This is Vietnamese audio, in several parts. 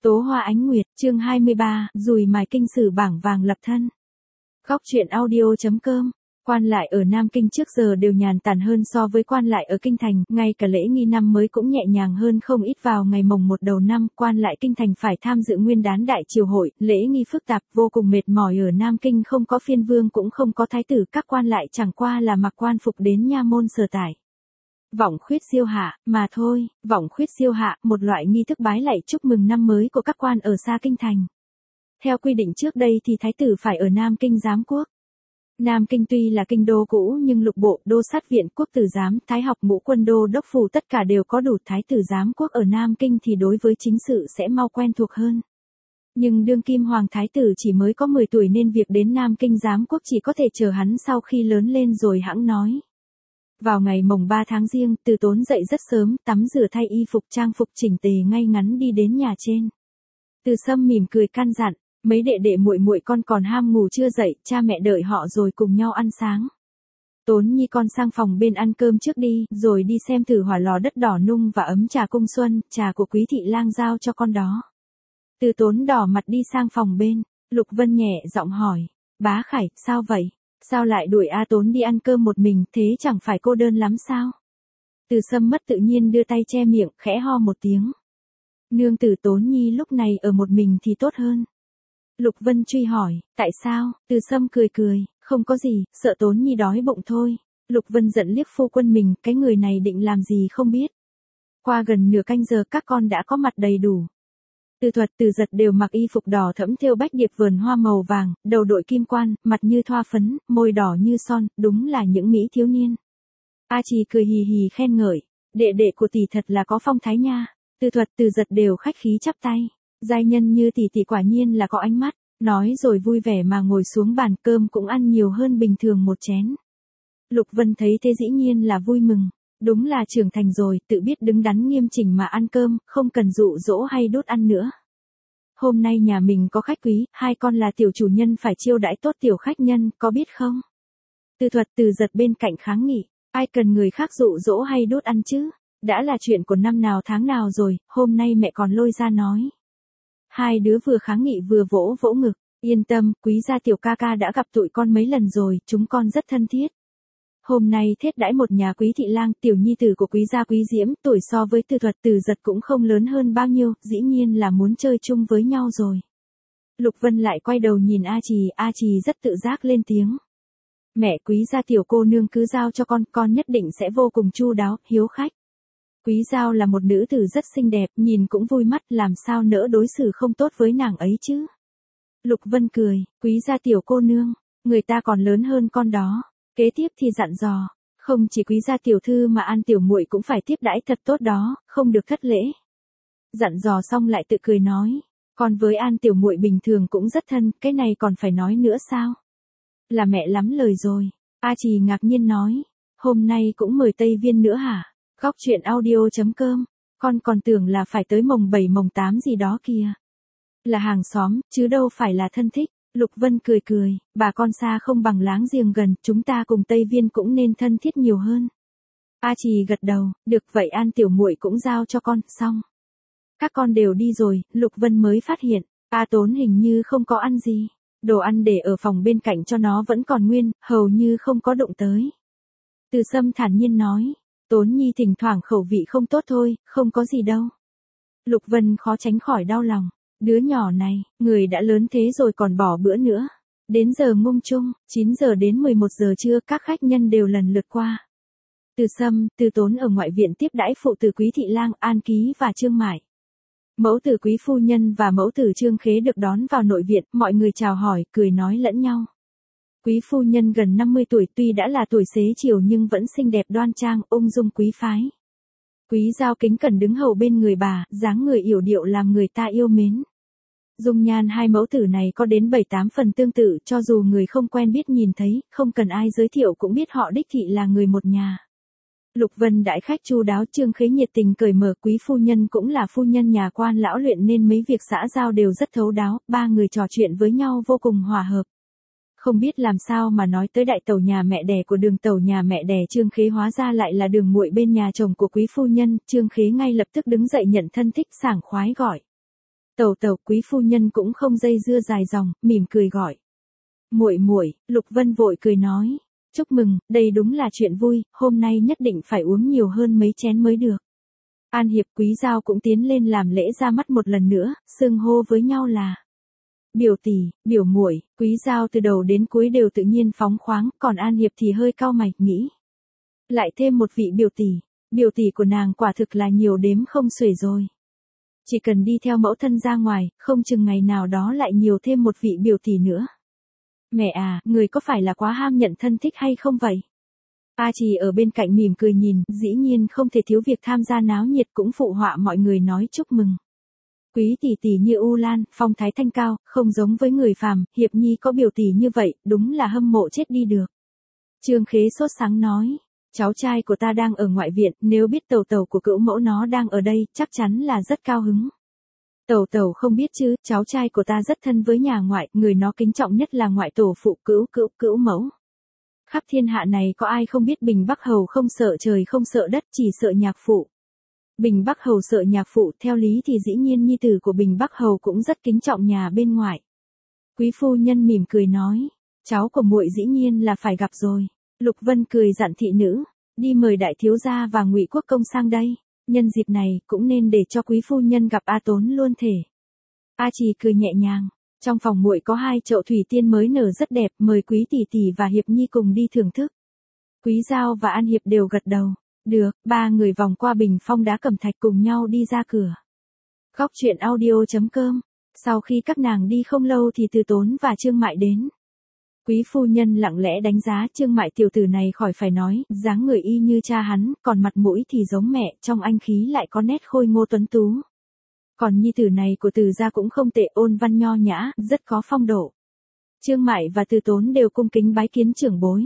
Tố Hoa Ánh Nguyệt, chương 23, Dùi mài kinh sử bảng vàng lập thân. Góc truyện audio.com. Quan lại ở Nam Kinh trước giờ đều nhàn tản hơn so với quan lại ở Kinh Thành, ngay cả lễ nghi năm mới cũng nhẹ nhàng hơn không ít. Vào ngày mồng 1 đầu năm, quan lại Kinh Thành phải tham dự nguyên đán đại triều hội, lễ nghi phức tạp, vô cùng mệt mỏi. Ở Nam Kinh không có phiên vương cũng không có thái tử, các quan lại chẳng qua là mặc quan phục đến nha môn sở tại. Vọng khuyết siêu hạ, mà thôi. Vọng khuyết siêu hạ, một loại nghi thức bái lạy chúc mừng năm mới của các quan ở xa Kinh Thành. Theo quy định trước đây thì thái tử phải ở Nam Kinh giám quốc. Nam Kinh tuy là kinh đô cũ nhưng lục bộ, đô sát viện, quốc tử giám, thái học, ngũ quân đô đốc phủ tất cả đều có đủ. Thái tử giám quốc ở Nam Kinh thì đối với chính sự sẽ mau quen thuộc hơn. Nhưng đương kim hoàng thái tử chỉ mới có 10 tuổi nên việc đến Nam Kinh giám quốc chỉ có thể chờ hắn sau khi lớn lên rồi hẵng nói. Vào ngày mồng 3 tháng Giêng, Từ Tốn dậy rất sớm, tắm rửa thay y phục trang phục chỉnh tề ngay ngắn đi đến nhà trên. Từ Sâm mỉm cười căn dặn, mấy đệ đệ muội muội con còn ham ngủ chưa dậy, cha mẹ đợi họ rồi cùng nhau ăn sáng. Tốn Nhi con sang phòng bên ăn cơm trước đi, rồi đi xem thử hỏa lò đất đỏ nung và ấm trà cung xuân, trà của Quý thị lang giao cho con đó. Từ Tốn đỏ mặt đi sang phòng bên, Lục Vân nhẹ giọng hỏi, bá Khải, sao vậy? Sao lại đuổi A Tốn đi ăn cơm một mình, thế chẳng phải cô đơn lắm sao? Từ Sâm mất tự nhiên đưa tay che miệng, khẽ ho một tiếng. Nương tử Tốn Nhi lúc này ở một mình thì tốt hơn. Lục Vân truy hỏi, tại sao? Từ Sâm cười cười, không có gì, sợ Tốn Nhi đói bụng thôi. Lục Vân giận liếc phu quân mình, cái người này định làm gì không biết. Qua gần nửa canh giờ các con đã có mặt đầy đủ. Từ Thuật, Từ Giật đều mặc y phục đỏ thẫm thêu bách điệp vườn hoa màu vàng, đầu đội kim quan, mặt như thoa phấn, môi đỏ như son, đúng là những mỹ thiếu niên. A Trì cười hì hì khen ngợi, đệ đệ của tỷ thật là có phong thái nha. Từ Thuật, Từ Giật đều khách khí chắp tay, giai nhân như tỷ tỷ quả nhiên là có ánh mắt, nói rồi vui vẻ mà ngồi xuống bàn, cơm cũng ăn nhiều hơn bình thường một chén. Lục Vân thấy thế dĩ nhiên là vui mừng. Đúng là trưởng thành rồi, tự biết đứng đắn nghiêm chỉnh mà ăn cơm, không cần dụ dỗ hay đốt ăn nữa. Hôm nay nhà mình có khách quý, hai con là tiểu chủ nhân phải chiêu đãi tốt tiểu khách nhân, có biết không? Từ Thuật, Từ Giật bên cạnh kháng nghị, ai cần người khác dụ dỗ hay đốt ăn chứ? Đã là chuyện của năm nào tháng nào rồi, hôm nay mẹ còn lôi ra nói. Hai đứa vừa kháng nghị vừa vỗ vỗ ngực, yên tâm, Quý gia tiểu ca ca đã gặp tụi con mấy lần rồi, chúng con rất thân thiết. Hôm nay thiết đãi một nhà Quý thị lang, tiểu nhi tử của Quý gia Quý Diễm, tuổi so với Từ Thuật, Từ Giật cũng không lớn hơn bao nhiêu, dĩ nhiên là muốn chơi chung với nhau rồi. Lục Vân lại quay đầu nhìn A Trì rất tự giác lên tiếng. Mẹ, Quý gia tiểu cô nương cứ giao cho con nhất định sẽ vô cùng chu đáo, hiếu khách. Quý Giao là một nữ tử rất xinh đẹp, nhìn cũng vui mắt, làm sao nỡ đối xử không tốt với nàng ấy chứ. Lục Vân cười, Quý gia tiểu cô nương, người ta còn lớn hơn con đó. Kế tiếp thì dặn dò, không chỉ Quý gia tiểu thư mà An tiểu muội cũng phải tiếp đãi thật tốt đó, không được thất lễ. Dặn dò xong lại tự cười nói, con với An tiểu muội bình thường cũng rất thân, cái này còn phải nói nữa sao? Là mẹ lắm lời rồi. A Trì ngạc nhiên nói, hôm nay cũng mời Tây Viên nữa hả? Góc truyện audio.com, con còn tưởng là phải tới mồng 7 mồng 8 gì đó kìa. Là hàng xóm, chứ đâu phải là thân thích. Lục Vân cười cười, bà con xa không bằng láng giềng gần, chúng ta cùng Tây Viên cũng nên thân thiết nhiều hơn. A Trì gật đầu, được vậy An tiểu muội cũng giao cho con, xong. Các con đều đi rồi, Lục Vân mới phát hiện, A Tốn hình như không có ăn gì. Đồ ăn để ở phòng bên cạnh cho nó vẫn còn nguyên, hầu như không có đụng tới. Từ Sâm thản nhiên nói, Tốn Nhi thỉnh thoảng khẩu vị không tốt thôi, không có gì đâu. Lục Vân khó tránh khỏi đau lòng. Đứa nhỏ này, người đã lớn thế rồi còn bỏ bữa nữa. Đến giờ ngung chung, 9 giờ đến 11 giờ trưa các khách nhân đều lần lượt qua. Từ Sâm, Từ Tốn ở ngoại viện tiếp đãi phụ tử Quý thị lang, An Ký và Trương Mại. Mẫu tử Quý phu nhân và mẫu tử Trương Khế được đón vào nội viện, mọi người chào hỏi, cười nói lẫn nhau. Quý phu nhân gần 50 tuổi tuy đã là tuổi xế chiều nhưng vẫn xinh đẹp đoan trang, ung dung quý phái. Quý Giao kính cẩn đứng hầu bên người bà, dáng người yểu điệu làm người ta yêu mến. Dung nhan hai mẫu tử này có đến 7-8 phần tương tự, cho dù người không quen biết nhìn thấy, không cần ai giới thiệu cũng biết họ đích thị là người một nhà. Lục Vân đãi khách chu đáo, Trương Khế nhiệt tình cởi mở, Quý phu nhân cũng là phu nhân nhà quan lão luyện nên mấy việc xã giao đều rất thấu đáo, ba người trò chuyện với nhau vô cùng hòa hợp. Không biết làm sao mà nói tới đại tẩu nhà mẹ đẻ của Đường tẩu nhà mẹ đẻ Trương Khế hóa ra lại là Đường muội bên nhà chồng của Quý phu nhân, Trương Khế ngay lập tức đứng dậy nhận thân thích, sảng khoái gọi. Tẩu tẩu, quý phu nhân cũng không dây dưa dài dòng, mỉm cười gọi. Muội muội, Lục Vân vội cười nói. Chúc mừng, đây đúng là chuyện vui, hôm nay nhất định phải uống nhiều hơn mấy chén mới được. An Hiệp Quý Giao cũng tiến lên làm lễ ra mắt một lần nữa, xưng hô với nhau là biểu tỷ, biểu muội. Quý Giao từ đầu đến cuối đều tự nhiên phóng khoáng, còn An Hiệp thì hơi cau mày, nghĩ. Lại thêm một vị biểu tỷ của nàng quả thực là nhiều đếm không xuể rồi. Chỉ cần đi theo mẫu thân ra ngoài, không chừng ngày nào đó lại nhiều thêm một vị biểu tỷ nữa. Mẹ à, người có phải là quá ham nhận thân thích hay không vậy? A Trì ở bên cạnh mỉm cười nhìn, dĩ nhiên không thể thiếu việc tham gia náo nhiệt, cũng phụ họa mọi người nói chúc mừng. Quý tỷ tỷ như U Lan, phong thái thanh cao, không giống với người phàm, Hiệp Nhi có biểu tỷ như vậy, đúng là hâm mộ chết đi được. Trương Khế sốt sáng nói, cháu trai của ta đang ở ngoại viện, nếu biết tẩu tẩu của cữu mẫu nó đang ở đây, chắc chắn là rất cao hứng. Tẩu tẩu không biết chứ, cháu trai của ta rất thân với nhà ngoại, người nó kính trọng nhất là ngoại tổ phụ cữu mẫu. Khắp thiên hạ này có ai không biết Bình Bắc Hầu không sợ trời không sợ đất, chỉ sợ nhạc phụ. Bình Bắc Hầu sợ nhạc phụ, theo lý thì dĩ nhiên nhi tử của Bình Bắc Hầu cũng rất kính trọng nhà bên ngoài. Quý phu nhân mỉm cười nói, cháu của muội dĩ nhiên là phải gặp rồi. Lục Vân cười dặn thị nữ, đi mời đại thiếu gia và Ngụy Quốc công sang đây, nhân dịp này cũng nên để cho quý phu nhân gặp A Tốn luôn thể. A Trì cười nhẹ nhàng, trong phòng muội có 2 chậu thủy tiên mới nở rất đẹp, mời quý tỷ tỷ và Hiệp Nhi cùng đi thưởng thức. Quý Giao và An Hiệp đều gật đầu. Được, 3 người vòng qua bình phong đá cẩm thạch cùng nhau đi ra cửa. Góc truyện audio.com. Sau khi các nàng đi không lâu thì Từ Tốn và Trương Mại đến. Quý phu nhân lặng lẽ đánh giá Trương Mại tiểu tử này khỏi phải nói, dáng người y như cha hắn, còn mặt mũi thì giống mẹ, trong anh khí lại có nét khôi ngô tuấn tú. Còn nhi tử này của Từ gia cũng không tệ, ôn văn nho nhã, rất có phong độ. Trương Mại và Từ Tốn đều cung kính bái kiến trưởng bối.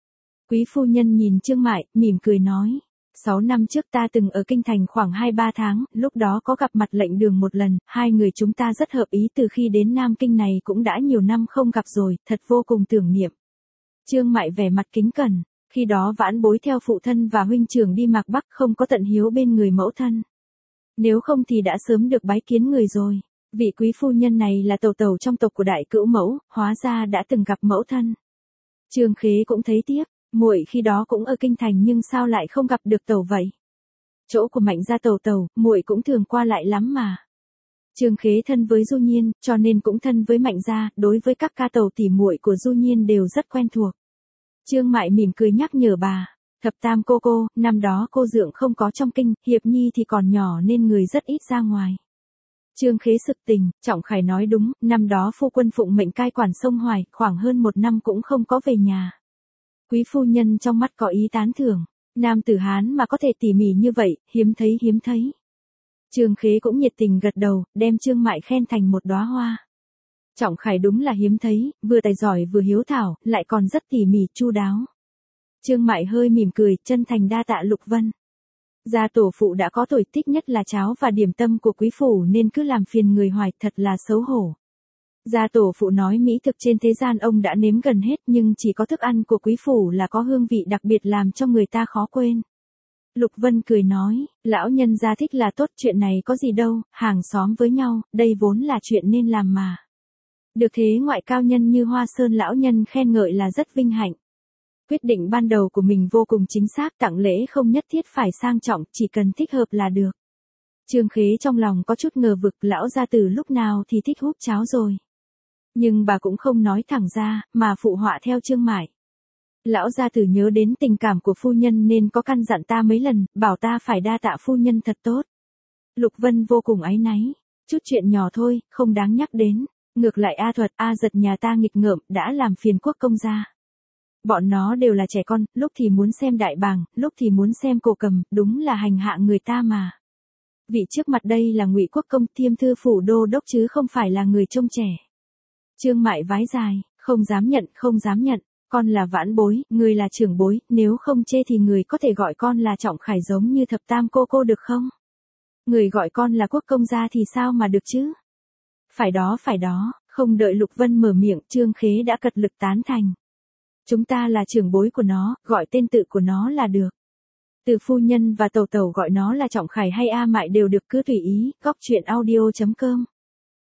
Quý phu nhân nhìn Trương Mại, mỉm cười nói. 6 năm trước ta từng ở Kinh Thành khoảng 2-3 tháng, lúc đó có gặp mặt lệnh đường một lần, 2 người chúng ta rất hợp ý, từ khi đến Nam Kinh này cũng đã nhiều năm không gặp rồi, thật vô cùng tưởng niệm. Trương Mại vẻ mặt kính cẩn, khi đó vãn bối theo phụ thân và huynh trưởng đi Mạc Bắc, không có tận hiếu bên người mẫu thân. Nếu không thì đã sớm được bái kiến người rồi. Vị quý phu nhân này là tẩu tẩu trong tộc của đại cữu mẫu, hóa ra đã từng gặp mẫu thân. Trương Khế cũng thấy tiếc. Muội khi đó cũng ở Kinh Thành nhưng sao lại không gặp được tẩu vậy? Chỗ của Mạnh gia tẩu, muội cũng thường qua lại lắm mà. Trương Khế thân với Du Nhiên, cho nên cũng thân với Mạnh gia, đối với các ca tẩu tỉ muội của Du Nhiên đều rất quen thuộc. Trương Mại mỉm cười nhắc nhở bà, thập tam cô, năm đó cô dượng không có trong kinh, Hiệp Nhi thì còn nhỏ nên người rất ít ra ngoài. Trương Khế sực tình, Trọng Khải nói đúng, năm đó phu quân phụng mệnh cai quản sông Hoài, khoảng hơn 1 năm cũng không có về nhà. Quý phu nhân trong mắt có ý tán thưởng, nam tử Hán mà có thể tỉ mỉ như vậy, hiếm thấy. Trương Khế cũng nhiệt tình gật đầu, đem Trương Mại khen thành một đóa hoa. Trọng Khải đúng là hiếm thấy, vừa tài giỏi vừa hiếu thảo, lại còn rất tỉ mỉ chu đáo. Trương Mại hơi mỉm cười, chân thành đa tạ Lục Vân. Gia tổ phụ đã có tuổi, thích nhất là cháo và điểm tâm của quý phủ nên cứ làm phiền người Hoài, thật là xấu hổ. Gia tổ phụ nói mỹ thực trên thế gian ông đã nếm gần hết, nhưng chỉ có thức ăn của quý phủ là có hương vị đặc biệt làm cho người ta khó quên. Lục Vân cười nói, lão nhân gia thích là tốt, chuyện này có gì đâu, hàng xóm với nhau, đây vốn là chuyện nên làm mà. Được thế ngoại cao nhân như Hoa Sơn lão nhân khen ngợi là rất vinh hạnh. Quyết định ban đầu của mình vô cùng chính xác, tặng lễ không nhất thiết phải sang trọng, chỉ cần thích hợp là được. Trương Khế trong lòng có chút ngờ vực, lão gia tử lúc nào thì thích húp cháo rồi. Nhưng bà cũng không nói thẳng ra, mà phụ họa theo Trương Mại. Lão gia tử nhớ đến tình cảm của phu nhân nên có căn dặn ta mấy lần, bảo ta phải đa tạ phu nhân thật tốt. Lục Vân vô cùng áy náy, chút chuyện nhỏ thôi, không đáng nhắc đến. Ngược lại A Thuật, A Giật nhà ta nghịch ngợm, đã làm phiền quốc công gia. Bọn nó đều là trẻ con, lúc thì muốn xem đại bàng, lúc thì muốn xem cổ cầm, đúng là hành hạ người ta mà. Vị trước mặt đây là Ngụy Quốc công, Thiêm thư phủ đô đốc chứ không phải là người trông trẻ. Trương Mại vái dài, không dám nhận, con là vãn bối, người là trưởng bối, nếu không chê thì người có thể gọi con là Trọng Khải giống như thập tam cô được không? Người gọi con là quốc công gia thì sao mà được chứ? Phải đó, không đợi Lục Vân mở miệng, Trương Khế đã cật lực tán thành. Chúng ta là trưởng bối của nó, gọi tên tự của nó là được. Từ phu nhân và tẩu gọi nó là Trọng Khải hay A Mại đều được, cứ tùy ý. Góc truyện audio.com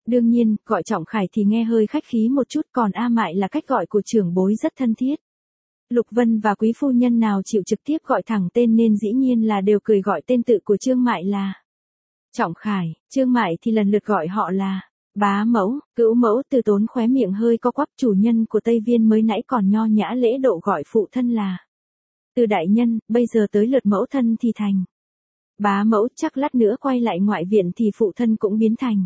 Đương nhiên, gọi Trọng Khải thì nghe hơi khách khí một chút, còn A Mại là cách gọi của trưởng bối rất thân thiết. Lục Vân và quý phu nhân nào chịu trực tiếp gọi thẳng tên nên dĩ nhiên là đều cười gọi tên tự của Trương Mại là Trọng Khải, Trương Mại thì lần lượt gọi họ là bá mẫu, cữu mẫu. Từ Tốn khóe miệng hơi co quắp, chủ nhân của Tây Viên mới nãy còn nho nhã lễ độ gọi phụ thân là Từ đại nhân, bây giờ tới lượt mẫu thân thì thành bá mẫu, chắc lát nữa quay lại ngoại viện thì phụ thân cũng biến thành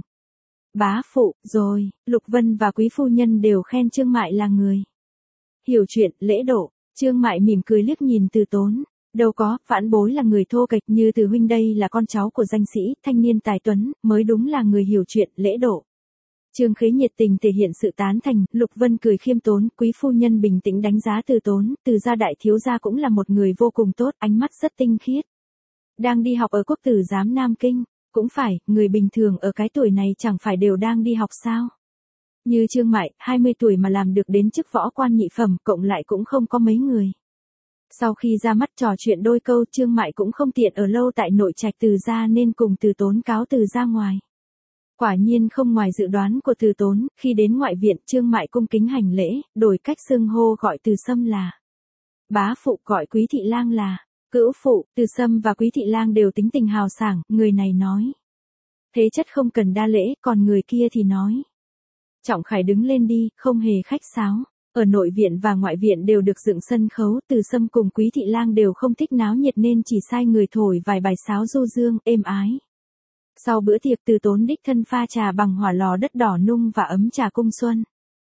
bá phụ. Rồi, Lục Vân và quý phu nhân đều khen Trương Mại là người hiểu chuyện, lễ độ. Trương Mại mỉm cười liếc nhìn Từ Tốn. Đâu có, vãn bối là người thô kệch, như Từ huynh đây là con cháu của danh sĩ, thanh niên tài tuấn, mới đúng là người hiểu chuyện, lễ độ. Trương Khế nhiệt tình thể hiện sự tán thành. Lục Vân cười khiêm tốn, quý phu nhân bình tĩnh đánh giá Từ Tốn. Từ gia đại thiếu gia cũng là một người vô cùng tốt, ánh mắt rất tinh khiết. Đang đi học ở Quốc tử giám Nam Kinh. Cũng phải, người bình thường ở cái tuổi này chẳng phải đều đang đi học sao? Như Trương Mại, 20 tuổi mà làm được đến chức võ quan nhị phẩm, cộng lại cũng không có mấy người. Sau khi ra mắt trò chuyện đôi câu, Trương Mại cũng không tiện ở lâu tại nội trạch Từ gia nên cùng Từ Tốn cáo từ ra ngoài. Quả nhiên không ngoài dự đoán của Từ Tốn, khi đến ngoại viện, Trương Mại cung kính hành lễ, đổi cách xưng hô gọi Từ Sâm là bá phụ, gọi Quý thị lang là cữu phụ. Từ Sâm và Quý thị lang đều tính tình hào sảng, người này nói thế chất không cần đa lễ, còn người kia thì nói Trọng Khải đứng lên đi, không hề khách sáo. Ở nội viện và ngoại viện đều được dựng sân khấu, Từ Sâm cùng Quý thị lang đều không thích náo nhiệt nên chỉ sai người thổi vài bài sáo du dương, êm ái. Sau bữa tiệc, Từ Tốn đích thân pha trà bằng hỏa lò đất đỏ nung và ấm trà cung xuân.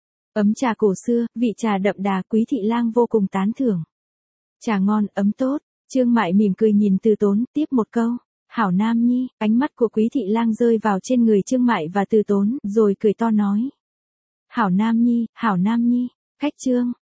Ấm trà cổ xưa, vị trà đậm đà, Quý thị lang vô cùng tán thưởng. Trà ngon, ấm tốt. Trương Mại mỉm cười nhìn Từ Tốn, tiếp một câu hảo nam nhi. Ánh mắt của Quý thị lang rơi vào trên người Trương Mại và Từ Tốn, rồi cười to nói hảo nam nhi, hảo nam nhi. Khách Trương.